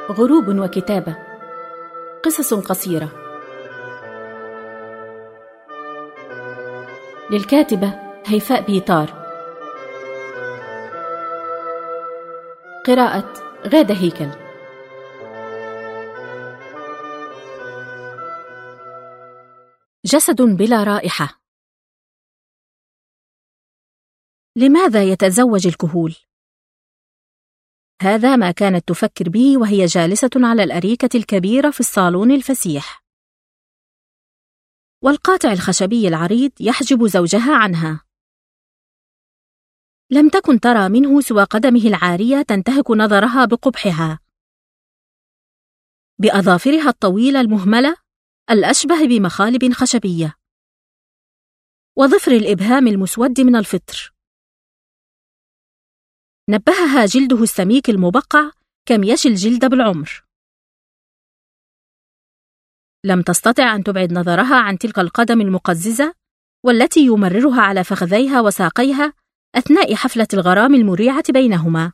غروب وكتابة، قصص قصيرة. للكاتبة هيفاء بيطار. قراءة غادة هيكل. جسد بلا رائحة. لماذا يتزوج الكهول؟ هذا ما كانت تفكر به وهي جالسة على الأريكة الكبيرة في الصالون الفسيح، والقاطع الخشبي العريض يحجب زوجها عنها. لم تكن ترى منه سوى قدمه العارية تنتهك نظرها بقبحها، بأظافرها الطويلة المهملة الأشبه بمخالب خشبية، وظفر الإبهام المسود من الفطر. نبهها جلده السميك المبقع كم يشي الجلد بالعمر. لم تستطع أن تبعد نظرها عن تلك القدم المقززة والتي يمررها على فخذيها وساقيها أثناء حفلة الغرام المريعة بينهما.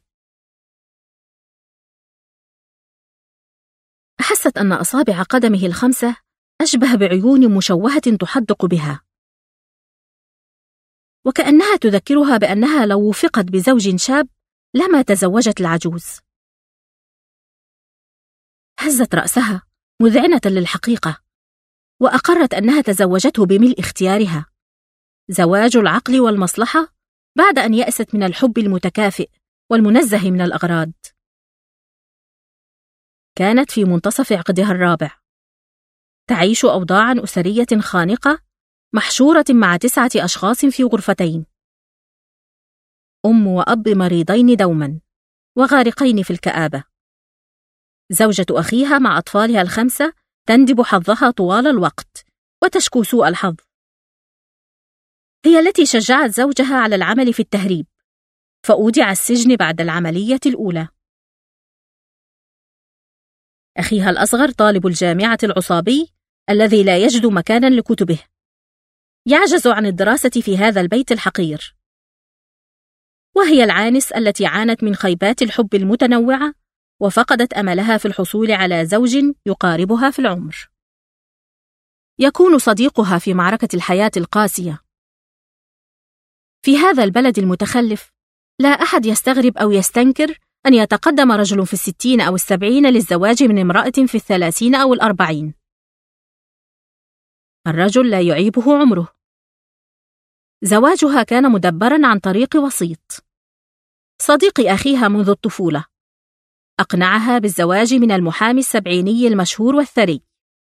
أحست أن أصابع قدمه الخمسة أشبه بعيون مشوهة تحدق بها، وكأنها تذكرها بأنها لو وفقت بزوج شاب لما تزوجت العجوز. هزت رأسها مذعنة للحقيقة، وأقرت أنها تزوجته بملء اختيارها، زواج العقل والمصلحة بعد أن يأست من الحب المتكافئ والمنزه من الأغراض. كانت في منتصف عقدها الرابع، تعيش أوضاعا أسرية خانقة محشورة مع 9 أشخاص في غرفتين، أم وأب مريضين دوما وغارقين في الكآبة، زوجة أخيها مع أطفالها ال5 تندب حظها طوال الوقت وتشكو سوء الحظ. هي التي شجعت زوجها على العمل في التهريب، فأودع السجن بعد العملية الأولى. أخيها الأصغر طالب الجامعة العصابي الذي لا يجد مكانا لكتبه، يعجز عن الدراسة في هذا البيت الحقير. وهي العانس التي عانت من خيبات الحب المتنوعة وفقدت أملها في الحصول على زوج يقاربها في العمر، يكون صديقها في معركة الحياة القاسية. في هذا البلد المتخلف لا أحد يستغرب أو يستنكر أن يتقدم رجل في 60 أو 70 للزواج من امرأة في 30 أو 40. الرجل لا يعيبه عمره. زواجها كان مدبرا عن طريق وسيط، صديق أخيها منذ الطفولة، أقنعها بالزواج من المحامي السبعيني المشهور والثري.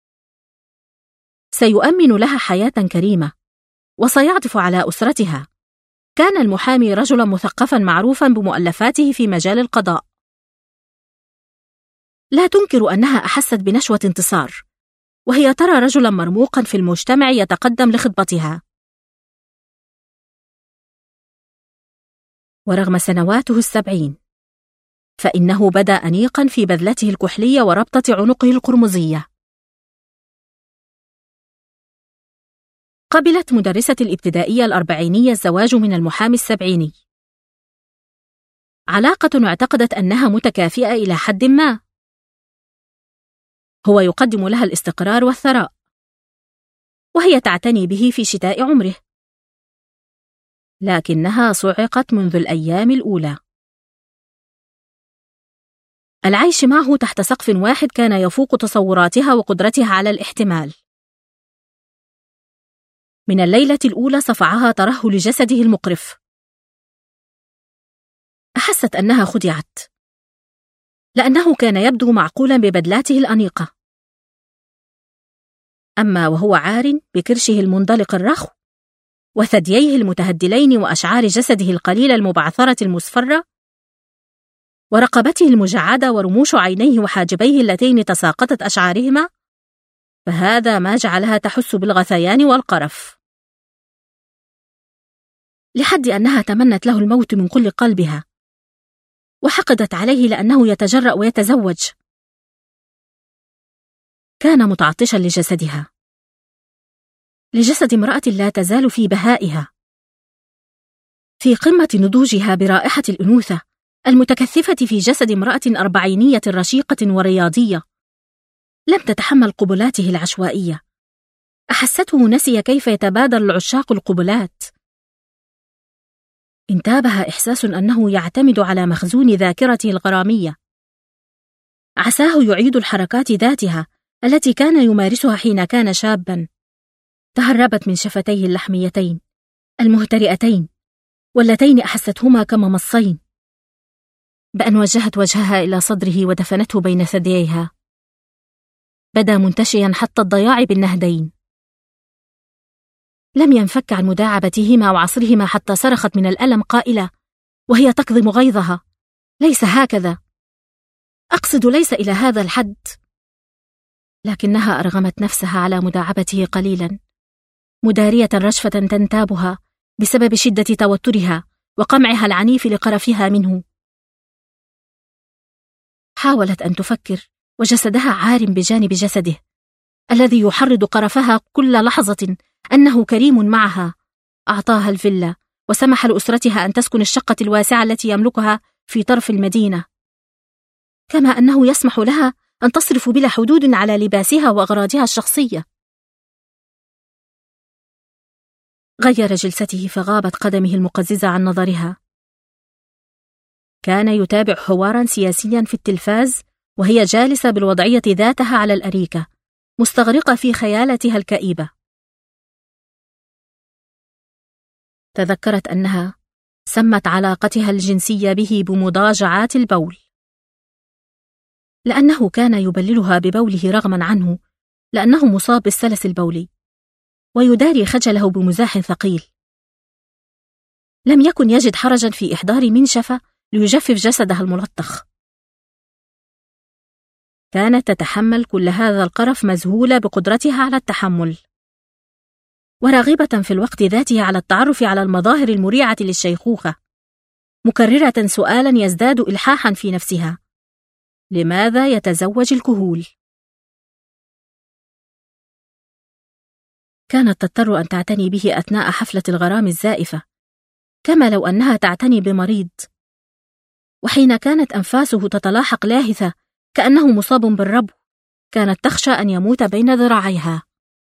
سيؤمن لها حياة كريمة وسيعطف على أسرتها. كان المحامي رجلا مثقفا معروفا بمؤلفاته في مجال القضاء. لا تنكر أنها أحست بنشوة انتصار وهي ترى رجلا مرموقا في المجتمع يتقدم لخطبتها. ورغم سنواته 70 فإنه بدا أنيقا في بذلته الكحلية وربطة عنقه القرمزية. قبلت مدرسة الابتدائية الأربعينية الزواج من المحامي السبعيني، علاقة اعتقدت أنها متكافئة إلى حد ما. هو يقدم لها الاستقرار والثراء، وهي تعتني به في شتاء عمره، لكنها صعقت منذ الأيام الأولى. العيش معه تحت سقف واحد كان يفوق تصوراتها وقدرتها على الاحتمال. من الليلة الأولى صفعها ترهل جسده المقرف. أحست أنها خدعت، لأنه كان يبدو معقولا ببدلاته الأنيقة. أما وهو عار بكرشه المندلق الرخو وثدييه المتهدلين وأشعار جسده القليلة المبعثرة المصفرة ورقبته المجعدة ورموش عينيه وحاجبيه اللتين تساقطت أشعارهما، فهذا ما جعلها تحس بالغثيان والقرف، لحد أنها تمنت له الموت من كل قلبها، وحقدت عليه لأنه يتجرأ ويتزوج. كان متعطشا لجسدها، لجسد امرأة لا تزال في بهائها، في قمة نضوجها برائحة الأنوثة المتكثفة في جسد امرأة أربعينية رشيقة ورياضية. لم تتحمل قبلاته العشوائية. أحسته نسي كيف يتبادل العشاق القبلات. انتابها إحساس أنه يعتمد على مخزون ذاكرته الغرامية. عساه يعيد الحركات ذاتها التي كان يمارسها حين كان شابا. تهربت من شفتيه اللحميتين المهترئتين، واللتين أحستهما كممصين، بأن وجهت وجهها إلى صدره ودفنته بين ثدييها. بدا منتشيا حتى الضياع بالنهدين. لم ينفك عن مداعبتهما وعصرهما حتى صرخت من الألم قائلة وهي تكظم غيظها: ليس هكذا، أقصد ليس إلى هذا الحد. لكنها أرغمت نفسها على مداعبته قليلا، مدارية رجفة تنتابها بسبب شدة توترها وقمعها العنيف لقرفها منه. حاولت أن تفكر وجسدها عار بجانب جسده الذي يحرض قرفها كل لحظة أنه كريم معها. أعطاها الفيلا وسمح لأسرتها أن تسكن الشقة الواسعة التي يملكها في طرف المدينة، كما أنه يسمح لها أن تصرف بلا حدود على لباسها وأغراضها الشخصية. غير جلسته فغابت قدمه المقززة عن نظرها. كان يتابع حوارا سياسيا في التلفاز وهي جالسة بالوضعية ذاتها على الأريكة مستغرقة في خيالاتها الكئيبة. تذكرت أنها سمت علاقتها الجنسية به بمضاجعات البول، لأنه كان يبللها ببوله رغما عنه، لأنه مصاب بالسلس البولي ويداري خجله بمزاح ثقيل. لم يكن يجد حرجا في إحضار منشفة ليجفف جسدها الملطخ. كانت تتحمل كل هذا القرف مذهولة بقدرتها على التحمل، وراغبة في الوقت ذاته على التعرف على المظاهر المريعة للشيخوخة، مكررة سؤالا يزداد إلحاحا في نفسها: لماذا يتزوج الكهول؟ كانت تضطر أن تعتني به أثناء حفلة الغرام الزائفة، كما لو أنها تعتني بمريض. وحين كانت أنفاسه تتلاحق لاهثة كأنه مصاب بالربو، كانت تخشى أن يموت بين ذراعيها.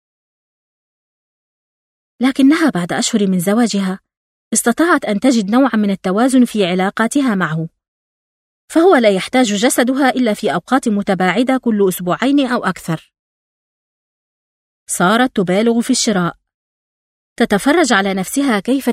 لكنها بعد أشهر من زواجها استطاعت أن تجد نوعا من التوازن في علاقاتها معه، فهو لا يحتاج جسدها إلا في أوقات متباعدة كل أسبوعين أو أكثر. صارت تبالغ في الشراء، تتفرج على نفسها كيف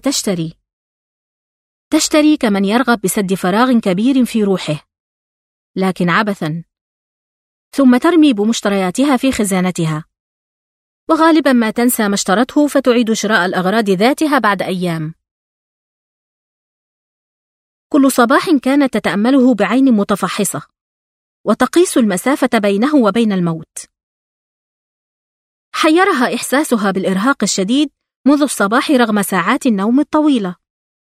تشتري كمن يرغب بسد فراغ كبير في روحه، لكن عبثا، ثم ترمي بمشترياتها في خزانتها، وغالبا ما تنسى ما اشترته فتعيد شراء الأغراض ذاتها بعد أيام. كل صباح كانت تتأمله بعين متفحصة وتقيس المسافة بينه وبين الموت. حيرها إحساسها بالإرهاق الشديد منذ الصباح رغم ساعات النوم الطويلة،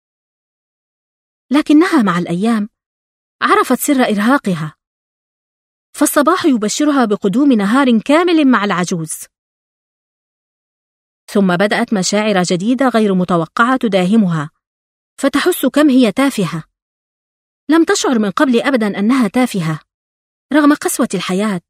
لكنها مع الأيام عرفت سر إرهاقها، فالصباح يبشرها بقدوم نهار كامل مع العجوز. ثم بدأت مشاعر جديدة غير متوقعة تداهمها، فتحس كم هي تافهة. لم تشعر من قبل أبدا أنها تافهة رغم قسوة الحياة.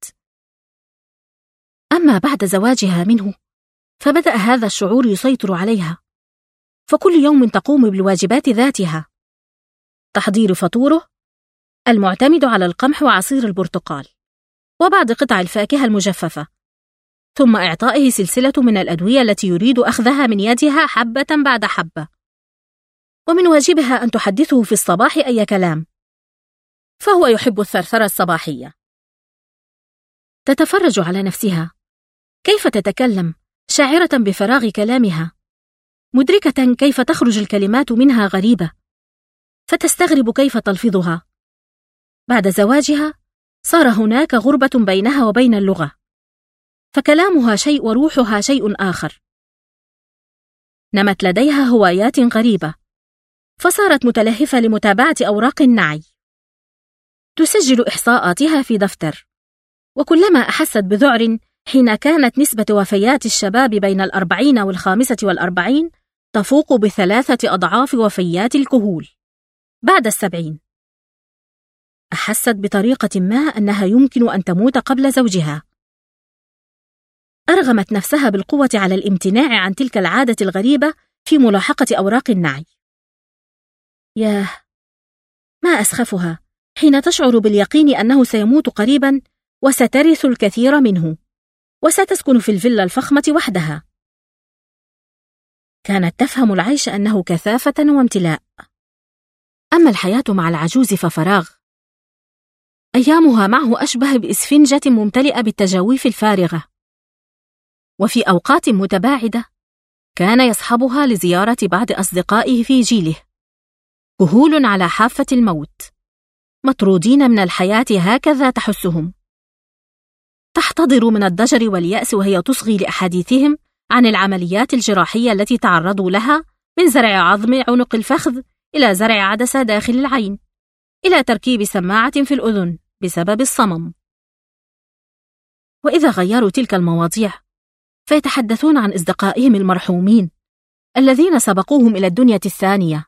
أما بعد زواجها منه فبدأ هذا الشعور يسيطر عليها، فكل يوم تقوم بالواجبات ذاتها: تحضير فطوره المعتمد على القمح وعصير البرتقال وبعض قطع الفاكهة المجففة، ثم إعطائه سلسلة من الأدوية التي يريد أخذها من يدها حبة بعد حبة. ومن واجبها أن تحدثه في الصباح أي كلام، فهو يحب الثرثرة الصباحية. تتفرج على نفسها كيف تتكلم شاعرة بفراغ كلامها، مدركة كيف تخرج الكلمات منها غريبة، فتستغرب كيف تلفظها. بعد زواجها صار هناك غربة بينها وبين اللغة، فكلامها شيء وروحها شيء آخر. نمت لديها هوايات غريبة، فصارت متلهفة لمتابعة أوراق النعي. تسجل إحصاءاتها في دفتر، وكلما أحست بذعر حين كانت نسبة وفيات الشباب بين 40 و45 تفوق ب3 أضعاف وفيات الكهول بعد 70. أحست بطريقة ما أنها يمكن أن تموت قبل زوجها. أرغمت نفسها بالقوة على الامتناع عن تلك العادة الغريبة في ملاحقة أوراق النعي. ياه، ما أسخفها حين تشعر باليقين أنه سيموت قريبا وسترث الكثير منه وستسكن في الفيلا الفخمة وحدها. كانت تفهم العيش أنه كثافة وامتلاء، أما الحياة مع العجوز ففراغ. أيامها معه أشبه بإسفنجة ممتلئة بالتجاويف الفارغة، وفي أوقات متباعدة كان يصحبها لزيارة بعض أصدقائه في جيله، كهول على حافة الموت، مطرودين من الحياة هكذا تحسهم. تحتضر من الضجر واليأس وهي تصغي لأحاديثهم عن العمليات الجراحية التي تعرضوا لها، من زرع عظم عنق الفخذ إلى زرع عدسة داخل العين، إلى تركيب سماعة في الأذن بسبب الصمم. وإذا غيروا تلك المواضيع فيتحدثون عن أصدقائهم المرحومين الذين سبقوهم إلى الدنيا الثانية.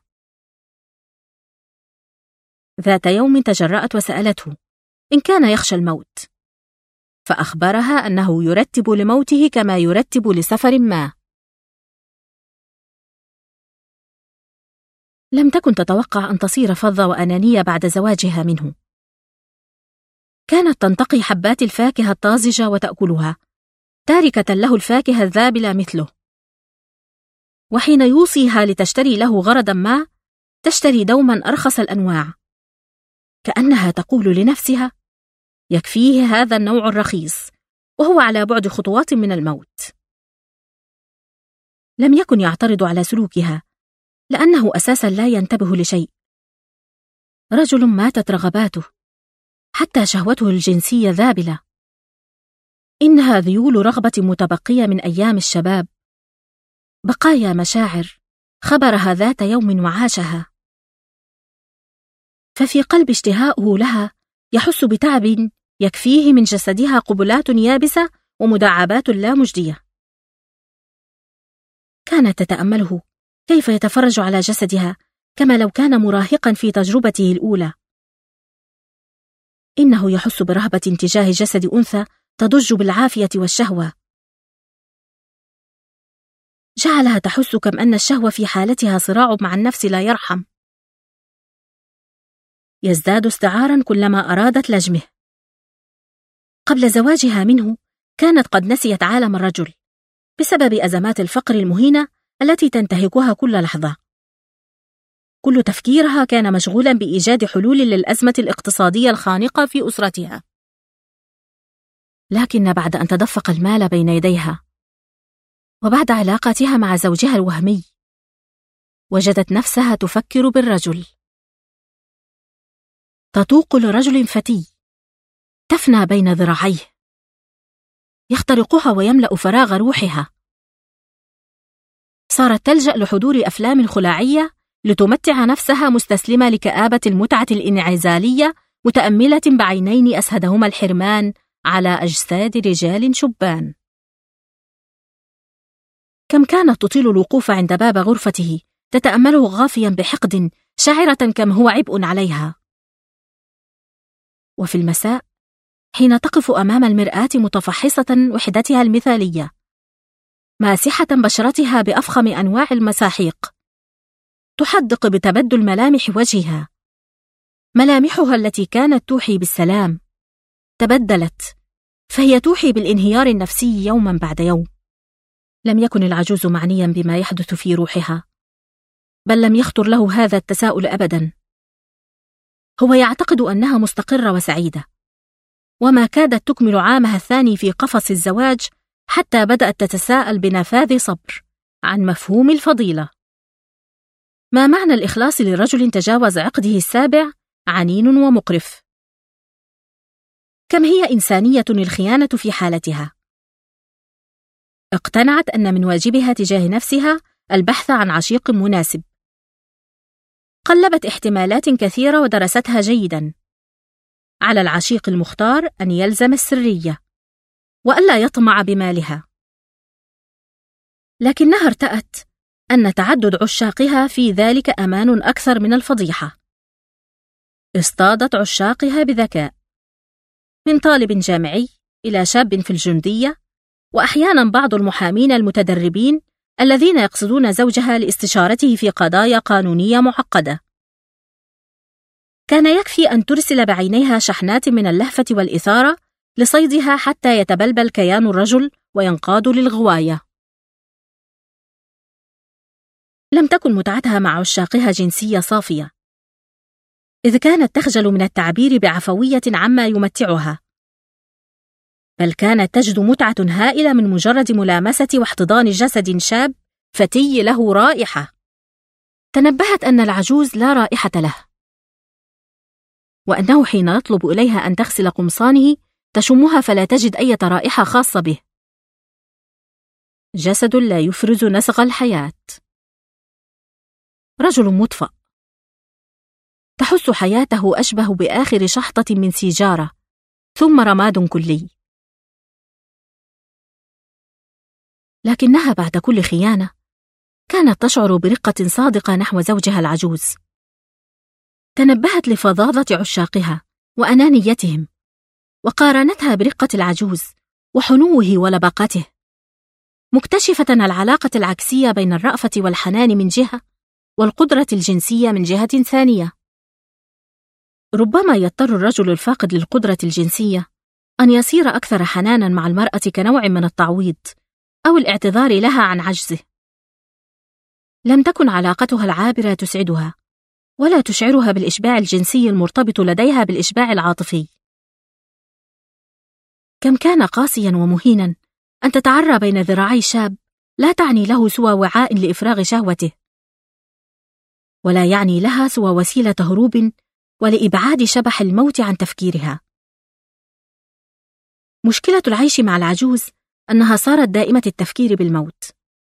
ذات يوم تجرأت وسألته إن كان يخشى الموت، فأخبرها أنه يرتب لموته كما يرتب لسفر ما. لم تكن تتوقع أن تصير فظة وأنانية بعد زواجها منه. كانت تنتقي حبات الفاكهة الطازجة وتأكلها، تاركة له الفاكهة الذابلة مثله. وحين يوصيها لتشتري له غرضا ما، تشتري دوما أرخص الأنواع، كأنها تقول لنفسها يكفيه هذا النوع الرخيص وهو على بعد خطوات من الموت. لم يكن يعترض على سلوكها لأنه أساسا لا ينتبه لشيء. رجل ماتت رغباته، حتى شهوته الجنسية ذابلة. إنها ذيول رغبة متبقية من أيام الشباب، بقايا مشاعر خبرها ذات يوم وعاشها. ففي قلب اشتهاؤه لها يحس بتعب يكفيه من جسدها قبلات يابسة ومداعبات لا مجدية. كانت تتأمله كيف يتفرج على جسدها كما لو كان مراهقا في تجربته الأولى. إنه يحس برهبة تجاه جسد أنثى تضج بالعافية والشهوة. جعلها تحس كم أن الشهوة في حالتها صراع مع النفس لا يرحم، يزداد استعارا كلما أرادت لجمه. قبل زواجها منه كانت قد نسيت عالم الرجل بسبب أزمات الفقر المهينة التي تنتهكها كل لحظة. كل تفكيرها كان مشغولا بإيجاد حلول للأزمة الاقتصادية الخانقة في أسرتها. لكن بعد أن تدفق المال بين يديها وبعد علاقتها مع زوجها الوهمي، وجدت نفسها تفكر بالرجل. تتوق لرجل فتي تفنى بين ذراعيه، يخترقها ويملأ فراغ روحها. صارت تلجأ لحضور أفلام خلاعية لتمتع نفسها، مستسلمة لكآبة المتعة الانعزالية، متأملة بعينين أسهدهما الحرمان على أجساد رجال شبان. كم كانت تطيل الوقوف عند باب غرفته تتأمله غافيا بحقد، شاعرة كم هو عبء عليها. وفي المساء حين تقف أمام المرآة متفحصة وحدتها المثالية، ماسحة بشرتها بأفخم أنواع المساحيق، تحدق بتبدل ملامح وجهها. ملامحها التي كانت توحي بالسلام تبدلت، فهي توحي بالانهيار النفسي يوما بعد يوم. لم يكن العجوز معنيا بما يحدث في روحها، بل لم يخطر له هذا التساؤل أبدا. هو يعتقد أنها مستقرة وسعيدة، وما كادت تكمل عامها الثاني في قفص الزواج حتى بدأت تتساءل بنفاذ صبر عن مفهوم الفضيلة. ما معنى الإخلاص لرجل تجاوز عقده السابع عنين ومقرف؟ كم هي إنسانية الخيانة في حالتها؟ اقتنعت أن من واجبها تجاه نفسها البحث عن عشيق مناسب. قلبت احتمالات كثيرة ودرستها جيدا. على العشيق المختار أن يلزم السرية وألا يطمع بمالها، لكنها ارتأت أن تعدد عشاقها في ذلك أمان أكثر من الفضيحة. اصطادت عشاقها بذكاء، من طالب جامعي إلى شاب في الجندية، وأحيانا بعض المحامين المتدربين الذين يقصدون زوجها لاستشارته في قضايا قانونية معقدة. كان يكفي أن ترسل بعينيها شحنات من اللهفة والإثارة لصيدها حتى يتبلبل كيان الرجل وينقاد للغواية. لم تكن متعتها مع عشاقها جنسية صافية، إذ كانت تخجل من التعبير بعفوية عما يمتعها، بل كانت تجد متعة هائلة من مجرد ملامسة واحتضان جسد شاب فتي له رائحة. تنبهت أن العجوز لا رائحة له، وأنه حين يطلب إليها أن تغسل قمصانه تشمها فلا تجد أي رائحة خاصة به. جسد لا يفرز نسق الحياة، رجل مطفأ، تحس حياته أشبه بآخر شحطة من سيجارة ثم رماد كلي. لكنها بعد كل خيانة كانت تشعر برقة صادقة نحو زوجها العجوز. تنبهت لفظاظة عشاقها وأنانيتهم، وقارنتها برقة العجوز وحنوه ولبقته، مكتشفة العلاقة العكسية بين الرأفة والحنان من جهة والقدرة الجنسية من جهة ثانية. ربما يضطر الرجل الفاقد للقدرة الجنسية أن يصير أكثر حناناً مع المرأة كنوع من التعويض أو الاعتذار لها عن عجزه. لم تكن علاقتها العابرة تسعدها ولا تشعرها بالإشباع الجنسي المرتبط لديها بالإشباع العاطفي. كم كان قاسياً ومهيناً أن تتعرى بين ذراعي شاب لا تعني له سوى وعاء لإفراغ شهوته، ولا يعني لها سوى وسيلة هروب ولإبعاد شبح الموت عن تفكيرها. مشكلة العيش مع العجوز أنها صارت دائمة التفكير بالموت،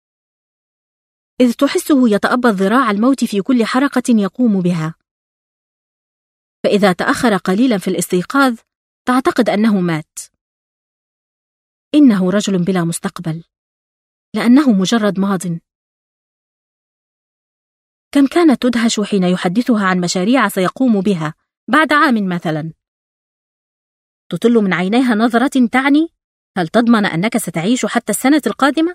إذ تحسه يتأبى ذراع الموت في كل حركة يقوم بها، فإذا تأخر قليلا في الاستيقاظ تعتقد أنه مات. إنه رجل بلا مستقبل، لأنه مجرد ماضٍ. كم كانت تدهش حين يحدثها عن مشاريع سيقوم بها بعد عام مثلا. تطل من عينيها نظرة تعني: هل تضمن أنك ستعيش حتى السنة القادمة؟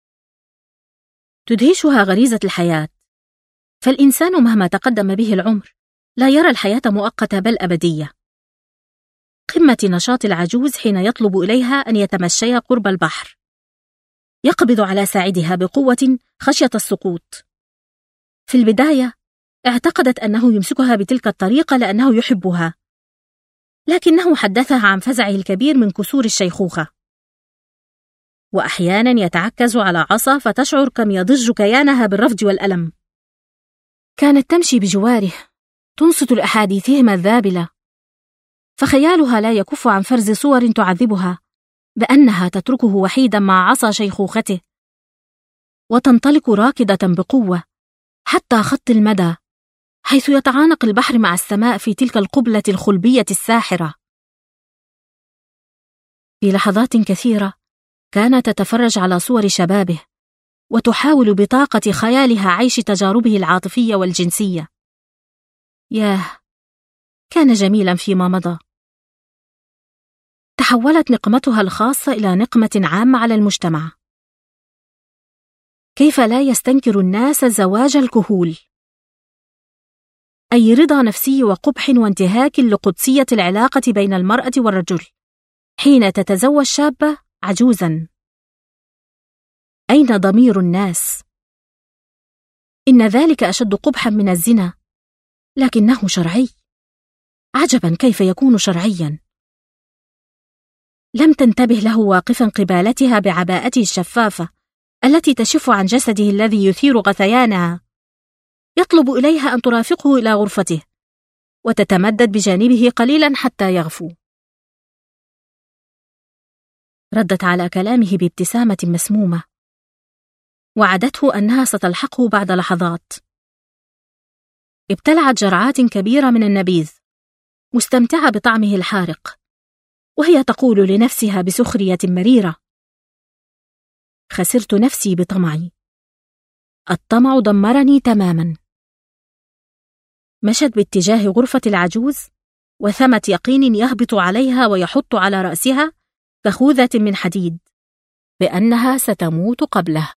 تدهشها غريزة الحياة، فالإنسان مهما تقدم به العمر لا يرى الحياة مؤقتة بل أبدية. قمة نشاط العجوز حين يطلب إليها أن يتمشيا قرب البحر، يقبض على ساعدها بقوة خشية السقوط. في البداية اعتقدت أنه يمسكها بتلك الطريقة لأنه يحبها، لكنه حدثها عن فزعه الكبير من كسور الشيخوخة، وأحيانا يتعكز على عصا فتشعر كم يضج كيانها بالرفض والألم. كانت تمشي بجواره تنصت لأحاديثهما الذابلة، فخيالها لا يكف عن فرز صور تعذبها بأنها تتركه وحيدا مع عصا شيخوخته، وتنطلق راكضة بقوة حتى خط المدى، حيث يتعانق البحر مع السماء في تلك القبلة الخلبية الساحرة. في لحظات كثيرة كانت تتفرج على صور شبابه وتحاول بطاقة خيالها عيش تجاربه العاطفية والجنسية. ياه، كان جميلا فيما مضى. تحولت نقمتها الخاصة إلى نقمة عامة على المجتمع. كيف لا يستنكر الناس زواج الكهول؟ أي رضا نفسي وقبح وانتهاك لقدسية العلاقة بين المرأة والرجل حين تتزوج شابة عجوزا. أين ضمير الناس؟ إن ذلك أشد قبحا من الزنا، لكنه شرعي. عجبا كيف يكون شرعيا. لم تنتبه له واقفا قبالتها بعباءته الشفافة التي تشف عن جسده الذي يثير غثيانها، يطلب إليها أن ترافقه إلى غرفته وتتمدد بجانبه قليلا حتى يغفو. ردت على كلامه بابتسامة مسمومة، وعدته أنها ستلحقه بعد لحظات. ابتلعت جرعات كبيرة من النبيذ مستمتعة بطعمه الحارق، وهي تقول لنفسها بسخرية مريرة: خسرت نفسي بطمعي، الطمع دمرني تماما. مشت باتجاه غرفة العجوز، وثمة يقين يهبط عليها ويحط على رأسها كخوذة من حديد بأنها ستموت قبله.